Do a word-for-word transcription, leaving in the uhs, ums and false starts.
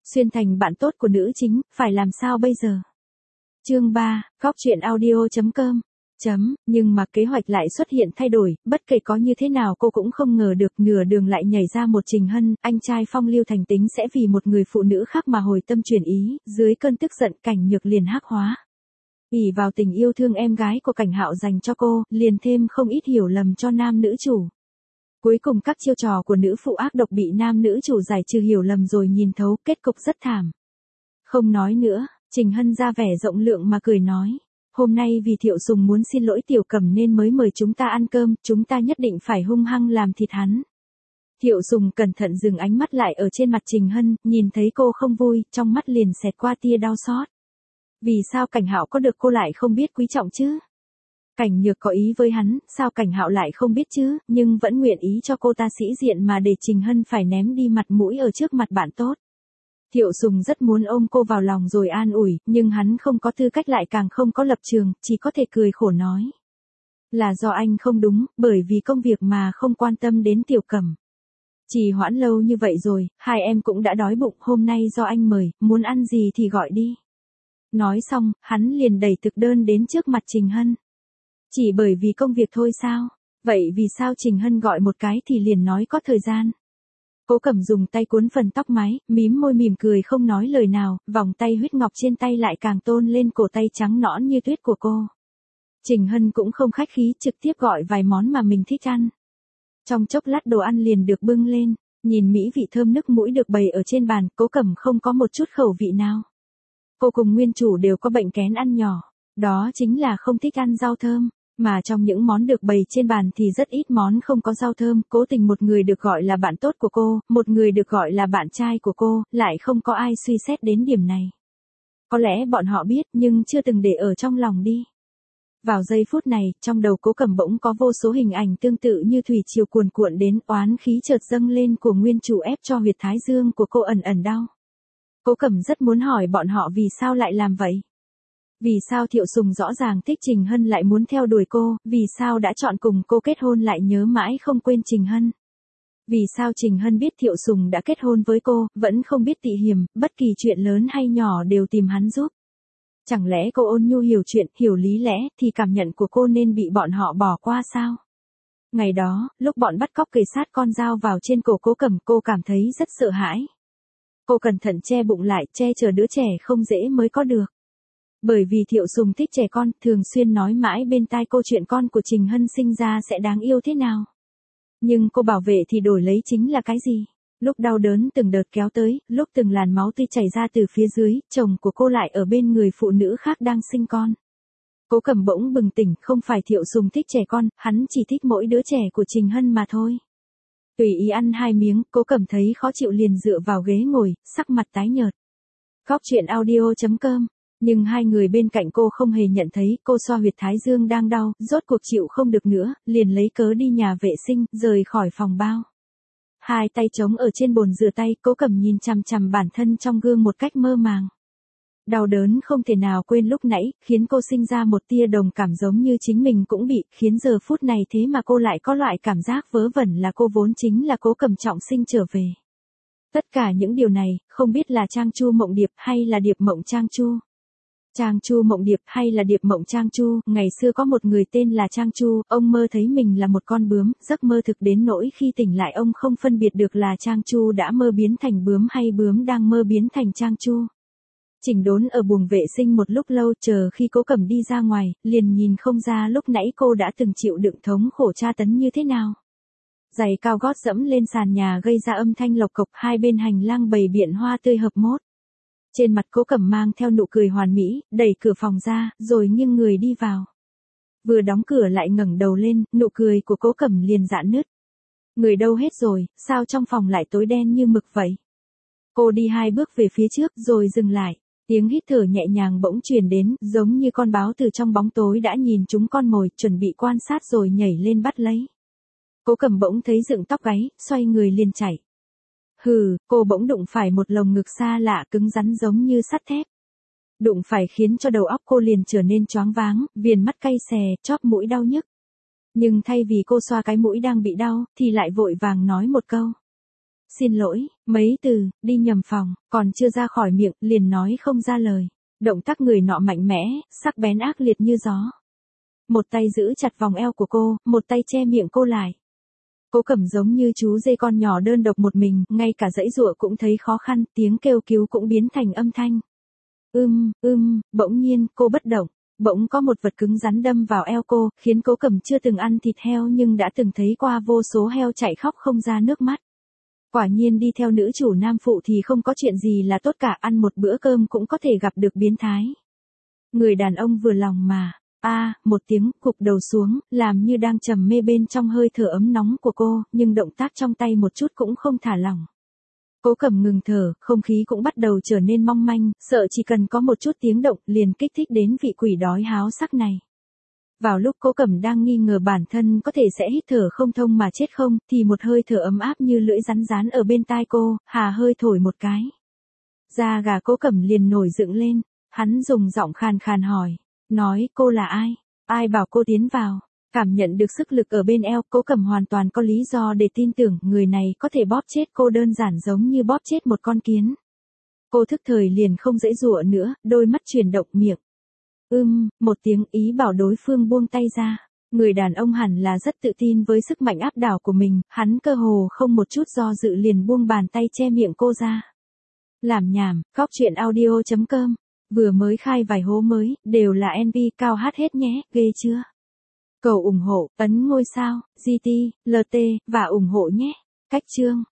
Xuyên thành bạn tốt của nữ chính, phải làm sao bây giờ? Chương ba, góc truyện audio chấm com. Chấm, nhưng mà kế hoạch lại xuất hiện thay đổi, bất kể có như thế nào cô cũng không ngờ được nửa đường lại nhảy ra một Trình Hân, anh trai phong lưu thành tính sẽ vì một người phụ nữ khác mà hồi tâm chuyển ý, dưới cơn tức giận Cảnh Nhược liền hắc hóa. ỷ vào tình yêu thương em gái của Cảnh Hạo dành cho cô, liền thêm không ít hiểu lầm cho nam nữ chủ. Cuối cùng các chiêu trò của nữ phụ ác độc bị nam nữ chủ giải trừ hiểu lầm rồi nhìn thấu, kết cục rất thảm. Không nói nữa, Trình Hân ra vẻ rộng lượng mà cười nói. Hôm nay vì Thiệu Sùng muốn xin lỗi Tiểu Cẩm nên mới mời chúng ta ăn cơm, chúng ta nhất định phải hung hăng làm thịt hắn. Thiệu Sùng cẩn thận dừng ánh mắt lại ở trên mặt Trình Hân, nhìn thấy cô không vui, trong mắt liền xẹt qua tia đau xót. Vì sao Cảnh Hạo có được cô lại không biết quý trọng chứ? Cảnh Nhược có ý với hắn, sao Cảnh Hạo lại không biết chứ, nhưng vẫn nguyện ý cho cô ta sĩ diện mà để Trình Hân phải ném đi mặt mũi ở trước mặt bạn tốt. Thiệu Sùng rất muốn ôm cô vào lòng rồi an ủi, nhưng hắn không có tư cách lại càng không có lập trường, chỉ có thể cười khổ nói. Là do anh không đúng, bởi vì công việc mà không quan tâm đến Tiểu Cẩm. Chỉ hoãn lâu như vậy rồi, hai em cũng đã đói bụng, hôm nay do anh mời, muốn ăn gì thì gọi đi. Nói xong, hắn liền đẩy thực đơn đến trước mặt Trình Hân. Chỉ bởi vì công việc thôi sao? Vậy vì sao Trình Hân gọi một cái thì liền nói có thời gian? Cố Cẩm dùng tay cuốn phần tóc mái, mím môi mỉm cười không nói lời nào, vòng tay huyết ngọc trên tay lại càng tôn lên cổ tay trắng nõn như tuyết của cô. Trình Hân cũng không khách khí, trực tiếp gọi vài món mà mình thích ăn. Trong chốc lát đồ ăn liền được bưng lên, nhìn mỹ vị thơm nức mũi được bày ở trên bàn, Cố Cẩm không có một chút khẩu vị nào. Cô cùng nguyên chủ đều có bệnh kén ăn nhỏ, đó chính là không thích ăn rau thơm. Mà trong những món được bày trên bàn thì rất ít món không có rau thơm, cố tình một người được gọi là bạn tốt của cô, một người được gọi là bạn trai của cô, lại không có ai suy xét đến điểm này. Có lẽ bọn họ biết nhưng chưa từng để ở trong lòng đi. Vào giây phút này, trong đầu Cố Cẩm bỗng có vô số hình ảnh tương tự như thủy triều cuồn cuộn đến, oán khí chợt dâng lên của nguyên chủ ép cho huyệt thái dương của cô ẩn ẩn đau. Cố Cẩm rất muốn hỏi bọn họ vì sao lại làm vậy. Vì sao Thiệu Sùng rõ ràng thích Trình Hân lại muốn theo đuổi cô, vì sao đã chọn cùng cô kết hôn lại nhớ mãi không quên Trình Hân. Vì sao Trình Hân biết Thiệu Sùng đã kết hôn với cô, vẫn không biết tị hiềm, bất kỳ chuyện lớn hay nhỏ đều tìm hắn giúp. Chẳng lẽ cô ôn nhu hiểu chuyện, hiểu lý lẽ, thì cảm nhận của cô nên bị bọn họ bỏ qua sao? Ngày đó, lúc bọn bắt cóc kề sát con dao vào trên cổ Cố Cẩm, cô cảm thấy rất sợ hãi. Cô cẩn thận che bụng lại, che chở đứa trẻ không dễ mới có được. Bởi vì Thiệu Sùng thích trẻ con, thường xuyên nói mãi bên tai cô chuyện con của Trình Hân sinh ra sẽ đáng yêu thế nào. Nhưng cô bảo vệ thì đổi lấy chính là cái gì? Lúc đau đớn từng đợt kéo tới, lúc từng làn máu tươi chảy ra từ phía dưới, chồng của cô lại ở bên người phụ nữ khác đang sinh con. Cố Cẩm bỗng bừng tỉnh, không phải Thiệu Sùng thích trẻ con, hắn chỉ thích mỗi đứa trẻ của Trình Hân mà thôi. Tùy ý ăn hai miếng, Cố Cẩm thấy khó chịu liền dựa vào ghế ngồi, sắc mặt tái nhợt. Góc truyện audio chấm com. Nhưng hai người bên cạnh cô không hề nhận thấy, cô xoa huyệt thái dương đang đau, rốt cuộc chịu không được nữa, liền lấy cớ đi nhà vệ sinh, rời khỏi phòng bao. Hai tay trống ở trên bồn rửa tay, Cố Cẩm nhìn chằm chằm bản thân trong gương một cách mơ màng. Đau đớn không thể nào quên lúc nãy, khiến cô sinh ra một tia đồng cảm giống như chính mình cũng bị, khiến giờ phút này thế mà cô lại có loại cảm giác vớ vẩn là cô vốn chính là Cố Cẩm trọng sinh trở về. Tất cả những điều này, không biết là Trang Chu Mộng Điệp hay là Điệp Mộng Trang Chu. Trang Chu Mộng Điệp hay là Điệp Mộng Trang Chu, ngày xưa có một người tên là Trang Chu, ông mơ thấy mình là một con bướm, giấc mơ thực đến nỗi khi tỉnh lại ông không phân biệt được là Trang Chu đã mơ biến thành bướm hay bướm đang mơ biến thành Trang Chu. Chỉnh đốn ở buồng vệ sinh một lúc lâu, chờ khi Cố Cẩm đi ra ngoài, liền nhìn không ra lúc nãy cô đã từng chịu đựng thống khổ tra tấn như thế nào. Giày cao gót dẫm lên sàn nhà gây ra âm thanh lộc cộc, hai bên hành lang bày biện hoa tươi hợp mốt. Trên mặt Cố Cẩm mang theo nụ cười hoàn mỹ, đẩy cửa phòng ra, rồi nghiêng người đi vào. Vừa đóng cửa lại ngẩng đầu lên, nụ cười của Cố Cẩm liền rạn nứt. Người đâu hết rồi, sao trong phòng lại tối đen như mực vậy? Cô đi hai bước về phía trước rồi dừng lại. Tiếng hít thở nhẹ nhàng bỗng truyền đến, giống như con báo từ trong bóng tối đã nhìn trúng con mồi, chuẩn bị quan sát rồi nhảy lên bắt lấy. Cố Cẩm bỗng thấy dựng tóc gáy, xoay người liền chạy. Hừ, cô bỗng đụng phải một lồng ngực xa lạ cứng rắn giống như sắt thép. Đụng phải khiến cho đầu óc cô liền trở nên choáng váng, viền mắt cay xè, chóp mũi đau nhức. Nhưng thay vì cô xoa cái mũi đang bị đau, thì lại vội vàng nói một câu. Xin lỗi, mấy từ, đi nhầm phòng, còn chưa ra khỏi miệng, liền nói không ra lời. Động tác người nọ mạnh mẽ, sắc bén ác liệt như gió. Một tay giữ chặt vòng eo của cô, một tay che miệng cô lại. Cố Cẩm giống như chú dê con nhỏ đơn độc một mình, ngay cả giãy giụa cũng thấy khó khăn, tiếng kêu cứu cũng biến thành âm thanh. Ưm, ưm, bỗng nhiên, cô bất động. Bỗng có một vật cứng rắn đâm vào eo cô, khiến Cố Cẩm chưa từng ăn thịt heo nhưng đã từng thấy qua vô số heo chạy khóc không ra nước mắt. Quả nhiên đi theo nữ chủ nam phụ thì không có chuyện gì là tốt cả, ăn một bữa cơm cũng có thể gặp được biến thái. Người đàn ông vừa lòng mà, a à, một tiếng, cụp đầu xuống, làm như đang trầm mê bên trong hơi thở ấm nóng của cô, nhưng động tác trong tay một chút cũng không thả lỏng. Cố Cẩm ngừng thở, không khí cũng bắt đầu trở nên mong manh, sợ chỉ cần có một chút tiếng động liền kích thích đến vị quỷ đói háo sắc này. Vào lúc Cố Cẩm đang nghi ngờ bản thân có thể sẽ hít thở không thông mà chết không, thì một hơi thở ấm áp như lưỡi rắn rán ở bên tai cô, hà hơi thổi một cái. Da gà Cố Cẩm liền nổi dựng lên, hắn dùng giọng khàn khàn hỏi, nói cô là ai, ai bảo cô tiến vào. Cảm nhận được sức lực ở bên eo, Cố Cẩm hoàn toàn có lý do để tin tưởng người này có thể bóp chết cô đơn giản giống như bóp chết một con kiến. Cô thức thời liền không giãy giụa nữa, đôi mắt chuyển động miệng. Ưm, một tiếng ý bảo đối phương buông tay ra. Người đàn ông hẳn là rất tự tin với sức mạnh áp đảo của mình, hắn cơ hồ không một chút do dự liền buông bàn tay che miệng cô ra. Làm nhảm, Cóc Truyện Audio chấm com, vừa mới khai vài hố mới, đều là en vê cao hát hết nhé, ghê chưa? Cầu ủng hộ, ấn ngôi sao, giê tê, lờ tê, và ủng hộ nhé. Cách chương.